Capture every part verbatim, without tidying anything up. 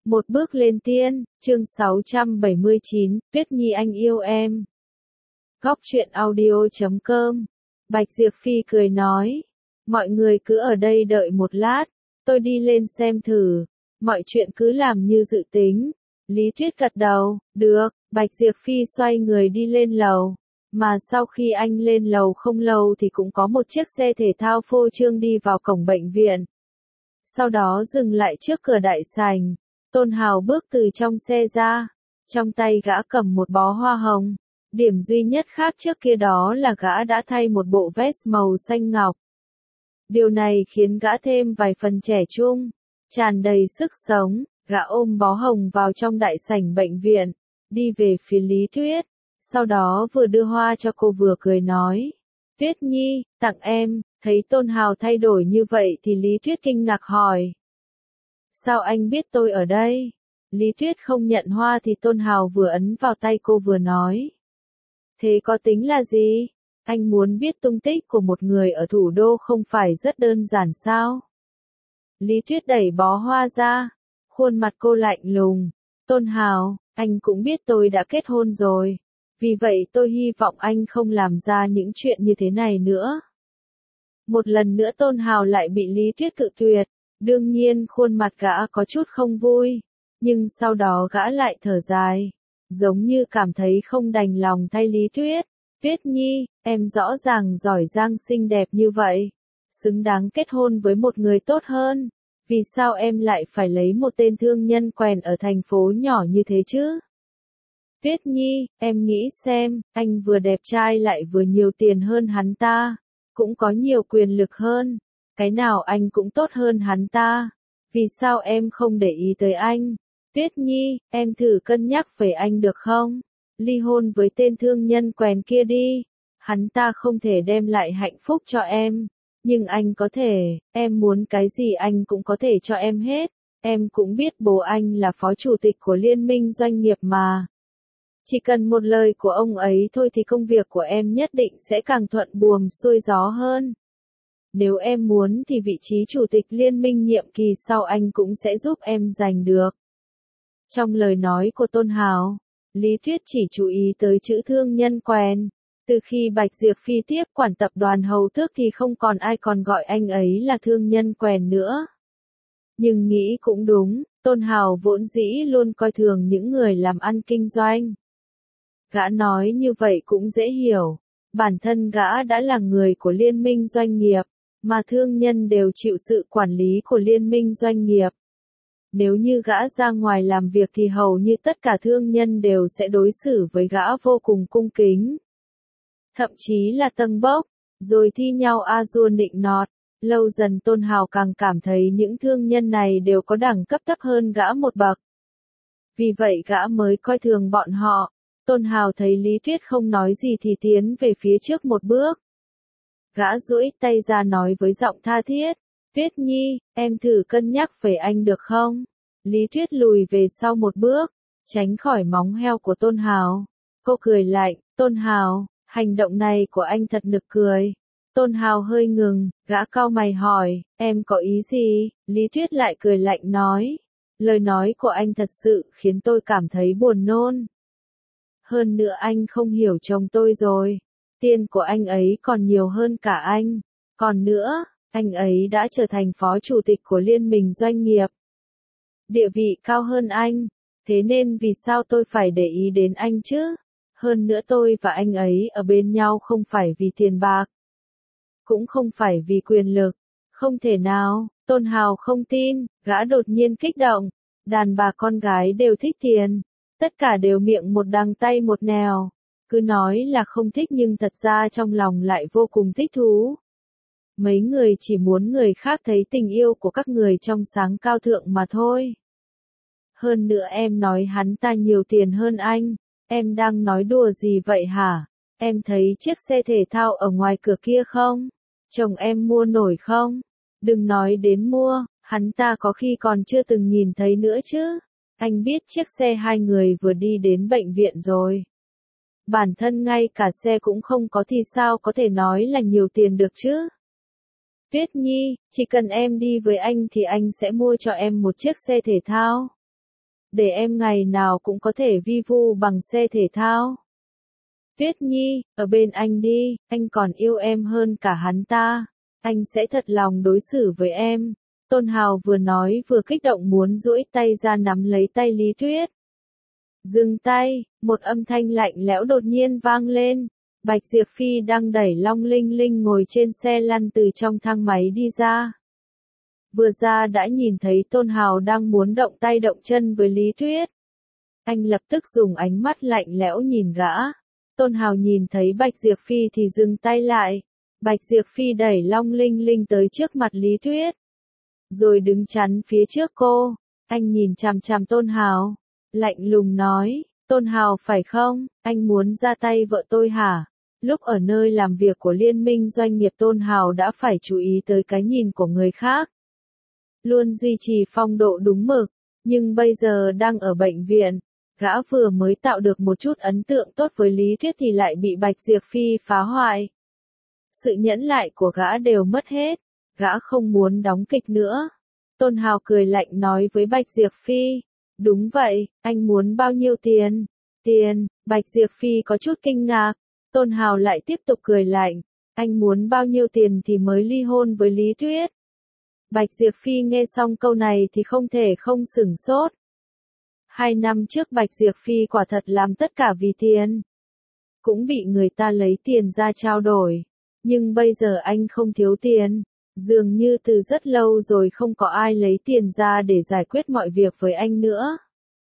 Một bước lên tiên, chương sáu trăm bảy mươi chín, Tuyết Nhi anh yêu em. Góc truyện audio chấm com. Bạch Diệp Phi cười nói. Mọi người cứ ở đây đợi một lát, tôi đi lên xem thử. Mọi chuyện cứ làm như dự tính. Lý Tuyết gật đầu, được, Bạch Diệp Phi xoay người đi lên lầu. Mà sau khi anh lên lầu không lâu thì cũng có một chiếc xe thể thao phô trương đi vào cổng bệnh viện. Sau đó dừng lại trước cửa đại sảnh. Tôn Hào bước từ trong xe ra, trong tay gã cầm một bó hoa hồng. Điểm duy nhất khác trước kia đó là gã đã thay một bộ vest màu xanh ngọc. Điều này khiến gã thêm vài phần trẻ trung, tràn đầy sức sống. Gã ôm bó hồng vào trong đại sảnh bệnh viện, đi về phía Lý Tuyết. Sau đó vừa đưa hoa cho cô vừa cười nói. Tuyết Nhi, tặng em. Thấy Tôn Hào thay đổi như vậy thì Lý Tuyết kinh ngạc hỏi. Sao anh biết tôi ở đây? Lý Tuyết không nhận hoa thì Tôn Hào vừa ấn vào tay cô vừa nói. Thế có tính là gì? Anh muốn biết tung tích của một người ở thủ đô không phải rất đơn giản sao? Lý Tuyết đẩy bó hoa ra, khuôn mặt cô lạnh lùng. Tôn Hào, anh cũng biết tôi đã kết hôn rồi. Vì vậy tôi hy vọng anh không làm ra những chuyện như thế này nữa. Một lần nữa Tôn Hào lại bị Lý Tuyết cự tuyệt. Đương nhiên khuôn mặt gã có chút không vui, nhưng sau đó gã lại thở dài, giống như cảm thấy không đành lòng thay Lý Tuyết. Tuyết Nhi, em rõ ràng giỏi giang xinh đẹp như vậy, xứng đáng kết hôn với một người tốt hơn, vì sao em lại phải lấy một tên thương nhân quèn ở thành phố nhỏ như thế chứ? Tuyết Nhi, em nghĩ xem, anh vừa đẹp trai lại vừa nhiều tiền hơn hắn ta, cũng có nhiều quyền lực hơn. Cái nào anh cũng tốt hơn hắn ta. Vì sao em không để ý tới anh? Tuyết Nhi, em thử cân nhắc về anh được không? Ly hôn với tên thương nhân quèn kia đi. Hắn ta không thể đem lại hạnh phúc cho em. Nhưng anh có thể, em muốn cái gì anh cũng có thể cho em hết. Em cũng biết bố anh là phó chủ tịch của liên minh doanh nghiệp mà. Chỉ cần một lời của ông ấy thôi thì công việc của em nhất định sẽ càng thuận buồm xuôi gió hơn. Nếu em muốn thì vị trí chủ tịch liên minh nhiệm kỳ sau anh cũng sẽ giúp em giành được. Trong lời nói của Tôn Hào, Lý Tuyết chỉ chú ý tới chữ thương nhân quèn. Từ khi Bạch Diệp Phi tiếp quản tập đoàn Hầu Tước thì không còn ai còn gọi anh ấy là thương nhân quèn nữa. Nhưng nghĩ cũng đúng, Tôn Hào vốn dĩ luôn coi thường những người làm ăn kinh doanh. Gã nói như vậy cũng dễ hiểu. Bản thân gã đã là người của liên minh doanh nghiệp, mà thương nhân đều chịu sự quản lý của liên minh doanh nghiệp. Nếu như gã ra ngoài làm việc thì hầu như tất cả thương nhân đều sẽ đối xử với gã vô cùng cung kính. Thậm chí là tâng bốc, rồi thi nhau a dua nịnh nọt. Lâu dần Tôn Hào càng cảm thấy những thương nhân này đều có đẳng cấp thấp hơn gã một bậc. Vì vậy gã mới coi thường bọn họ. Tôn Hào thấy Lý Tuyết không nói gì thì tiến về phía trước một bước. Gã duỗi tay ra nói với giọng tha thiết. Tuyết Nhi, em thử cân nhắc về anh được không? Lý Tuyết lùi về sau một bước, tránh khỏi móng heo của Tôn Hào. Cô cười lạnh, Tôn Hào, hành động này của anh thật nực cười. Tôn Hào hơi ngừng, gã cau mày hỏi, em có ý gì? Lý Tuyết lại cười lạnh nói. Lời nói của anh thật sự khiến tôi cảm thấy buồn nôn. Hơn nữa anh không hiểu chồng tôi rồi. Tiền của anh ấy còn nhiều hơn cả anh. Còn nữa, anh ấy đã trở thành phó chủ tịch của liên minh doanh nghiệp. Địa vị cao hơn anh. Thế nên vì sao tôi phải để ý đến anh chứ? Hơn nữa tôi và anh ấy ở bên nhau không phải vì tiền bạc. Cũng không phải vì quyền lực. Không thể nào, Tôn Hào không tin, gã đột nhiên kích động. Đàn bà con gái đều thích tiền. Tất cả đều miệng một đằng tay một nẻo. Cứ nói là không thích nhưng thật ra trong lòng lại vô cùng thích thú. Mấy người chỉ muốn người khác thấy tình yêu của các người trong sáng cao thượng mà thôi. Hơn nữa em nói hắn ta nhiều tiền hơn anh. Em đang nói đùa gì vậy hả? Em thấy chiếc xe thể thao ở ngoài cửa kia không? Chồng em mua nổi không? Đừng nói đến mua, hắn ta có khi còn chưa từng nhìn thấy nữa chứ. Anh biết chiếc xe hai người vừa đi đến bệnh viện rồi. Bản thân ngay cả xe cũng không có thì sao có thể nói là nhiều tiền được chứ? Tuyết Nhi, chỉ cần em đi với anh thì anh sẽ mua cho em một chiếc xe thể thao. để em ngày nào cũng có thể vi vu bằng xe thể thao. Tuyết Nhi, ở bên anh đi, anh còn yêu em hơn cả hắn ta. Anh sẽ thật lòng đối xử với em. Tôn Hào vừa nói vừa kích động muốn duỗi tay ra nắm lấy tay Lý Tuyết. Dừng tay, một âm thanh lạnh lẽo đột nhiên vang lên. Bạch Diệp Phi đang đẩy Long Linh Linh ngồi trên xe lăn từ trong thang máy đi ra. Vừa ra đã nhìn thấy Tôn Hào đang muốn động tay động chân với Lý Tuyết. Anh lập tức dùng ánh mắt lạnh lẽo nhìn gã. Tôn Hào nhìn thấy Bạch Diệp Phi thì dừng tay lại. Bạch Diệp Phi đẩy Long Linh Linh tới trước mặt Lý Tuyết. Rồi đứng chắn phía trước cô. Anh nhìn chằm chằm Tôn Hào. Lạnh lùng nói, Tôn Hào phải không, anh muốn ra tay vợ tôi hả? Lúc ở nơi làm việc của liên minh doanh nghiệp Tôn Hào đã phải chú ý tới cái nhìn của người khác. Luôn duy trì phong độ đúng mực, nhưng bây giờ đang ở bệnh viện. Gã vừa mới tạo được một chút ấn tượng tốt với Lý Tuyết thì lại bị Bạch Diệp Phi phá hoại. Sự nhẫn nại của gã đều mất hết, gã không muốn đóng kịch nữa. Tôn Hào cười lạnh nói với Bạch Diệp Phi, đúng vậy, anh muốn bao nhiêu tiền? Tiền, Bạch Diệp Phi có chút kinh ngạc. Tôn Hào lại tiếp tục cười lạnh, anh muốn bao nhiêu tiền thì mới ly hôn với Lý Tuyết? Bạch Diệp Phi nghe xong câu này thì không thể không sửng sốt. Hai năm trước Bạch Diệp Phi quả thật làm tất cả vì tiền. Cũng bị người ta lấy tiền ra trao đổi. Nhưng bây giờ anh không thiếu tiền. Dường như từ rất lâu rồi không có ai lấy tiền ra để giải quyết mọi việc với anh nữa.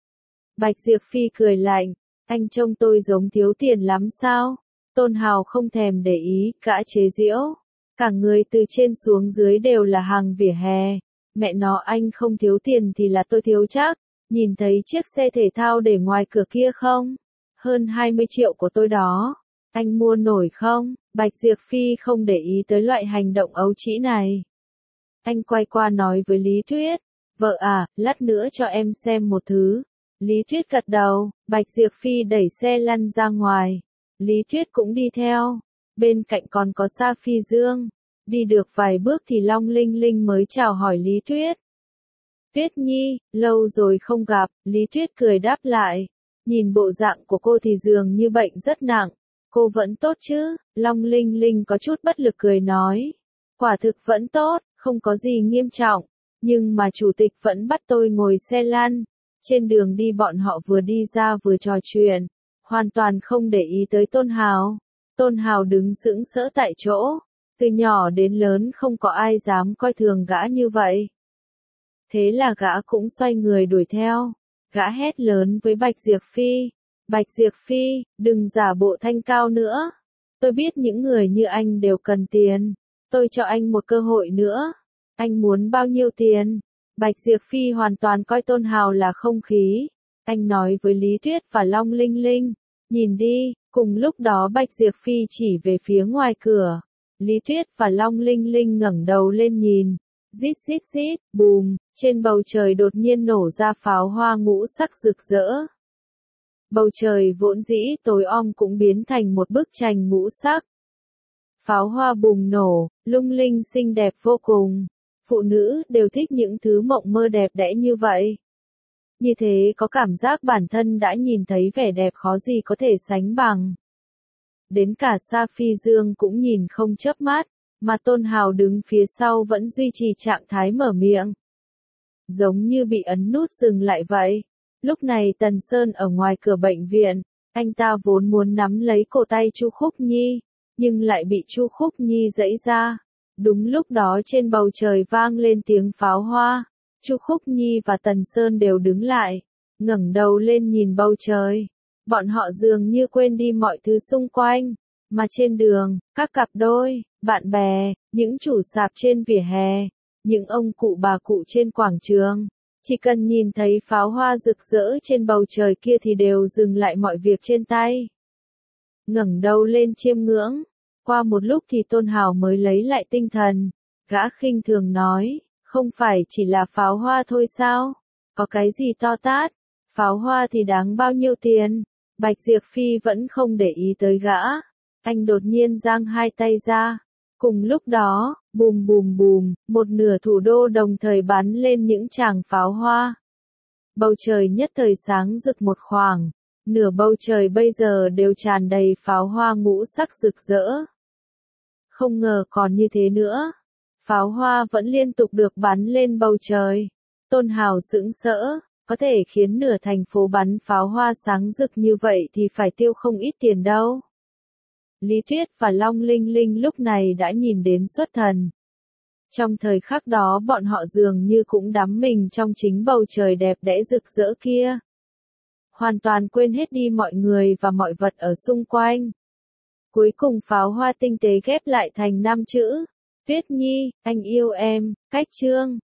Bạch Diệp Phi cười lạnh, anh trông tôi giống thiếu tiền lắm sao? Tôn Hào không thèm để ý, gã chế giễu. Cả người từ trên xuống dưới đều là hàng vỉa hè. Mẹ nó anh không thiếu tiền thì là tôi thiếu chắc. Nhìn thấy chiếc xe thể thao để ngoài cửa kia không? Hơn hai mươi triệu của tôi đó. Anh mua nổi không? Bạch Diệp Phi không để ý tới loại hành động ấu trĩ này. Anh quay qua nói với Lý Tuyết. Vợ à, lát nữa cho em xem một thứ. Lý Tuyết gật đầu, Bạch Diệp Phi đẩy xe lăn ra ngoài. Lý Tuyết cũng đi theo. Bên cạnh còn có Sa Phi Dương. Đi được vài bước thì Long Linh Linh mới chào hỏi Lý Tuyết. Tuyết Nhi, lâu rồi không gặp, Lý Tuyết cười đáp lại. Nhìn bộ dạng của cô thì dường như bệnh rất nặng. Cô vẫn tốt chứ? Long Linh Linh có chút bất lực cười nói. Quả thực vẫn tốt, không có gì nghiêm trọng. Nhưng mà chủ tịch vẫn bắt tôi ngồi xe lăn. Trên đường đi bọn họ vừa đi ra vừa trò chuyện. Hoàn toàn không để ý tới Tôn Hào. Tôn Hào đứng sững sỡ tại chỗ. Từ nhỏ đến lớn không có ai dám coi thường gã như vậy. Thế là gã cũng xoay người đuổi theo. Gã hét lớn với Bạch Diệp Phi. Bạch Diệp Phi, đừng giả bộ thanh cao nữa. Tôi biết những người như anh đều cần tiền. Tôi cho anh một cơ hội nữa. Anh muốn bao nhiêu tiền? Bạch Diệp Phi hoàn toàn coi Tôn Hào là không khí. Anh nói với Lý Tuyết và Long Linh Linh. Nhìn đi, cùng lúc đó Bạch Diệp Phi chỉ về phía ngoài cửa. Lý Tuyết và Long Linh Linh ngẩng đầu lên nhìn. Rít rít rít, bùm, trên bầu trời đột nhiên nổ ra pháo hoa ngũ sắc rực rỡ. Bầu trời vốn dĩ tối om cũng biến thành một bức tranh ngũ sắc. Pháo hoa bùng nổ, lung linh xinh đẹp vô cùng. Phụ nữ đều thích những thứ mộng mơ đẹp đẽ như vậy. Như thế có cảm giác bản thân đã nhìn thấy vẻ đẹp khó gì có thể sánh bằng. Đến cả Sa Phi Dương cũng nhìn không chớp mắt, mà Tôn Hào đứng phía sau vẫn duy trì trạng thái mở miệng. Giống như bị ấn nút dừng lại vậy. Lúc này Tần Sơn ở ngoài cửa bệnh viện, anh ta vốn muốn nắm lấy cổ tay Chu Khúc Nhi, nhưng lại bị Chu Khúc Nhi giãy ra. Đúng lúc đó trên bầu trời vang lên tiếng pháo hoa, Chu Khúc Nhi và Tần Sơn đều đứng lại, ngẩng đầu lên nhìn bầu trời. Bọn họ dường như quên đi mọi thứ xung quanh, mà trên đường, các cặp đôi, bạn bè, những chủ sạp trên vỉa hè, những ông cụ bà cụ trên quảng trường. Chỉ cần nhìn thấy pháo hoa rực rỡ trên bầu trời kia thì đều dừng lại mọi việc trên tay. Ngẩng đầu lên chiêm ngưỡng. Qua một lúc thì Tôn Hào mới lấy lại tinh thần. Gã khinh thường nói, không phải chỉ là pháo hoa thôi sao? Có cái gì to tát? Pháo hoa thì đáng bao nhiêu tiền? Bạch Diệp Phi vẫn không để ý tới gã. Anh đột nhiên giang hai tay ra. Cùng lúc đó, bùm bùm bùm, một nửa thủ đô đồng thời bắn lên những tràng pháo hoa. Bầu trời nhất thời sáng rực một khoảng, nửa bầu trời bây giờ đều tràn đầy pháo hoa ngũ sắc rực rỡ. Không ngờ còn như thế nữa, pháo hoa vẫn liên tục được bắn lên bầu trời. Tôn Hào sững sỡ, có thể khiến nửa thành phố bắn pháo hoa sáng rực như vậy thì phải tiêu không ít tiền đâu. Lý Tuyết và Long Linh Linh lúc này đã nhìn đến xuất thần. Trong thời khắc đó bọn họ dường như cũng đắm mình trong chính bầu trời đẹp đẽ rực rỡ kia. Hoàn toàn quên hết đi mọi người và mọi vật ở xung quanh. Cuối cùng pháo hoa tinh tế ghép lại thành năm chữ. Tuyết Nhi, anh yêu em, cách chương.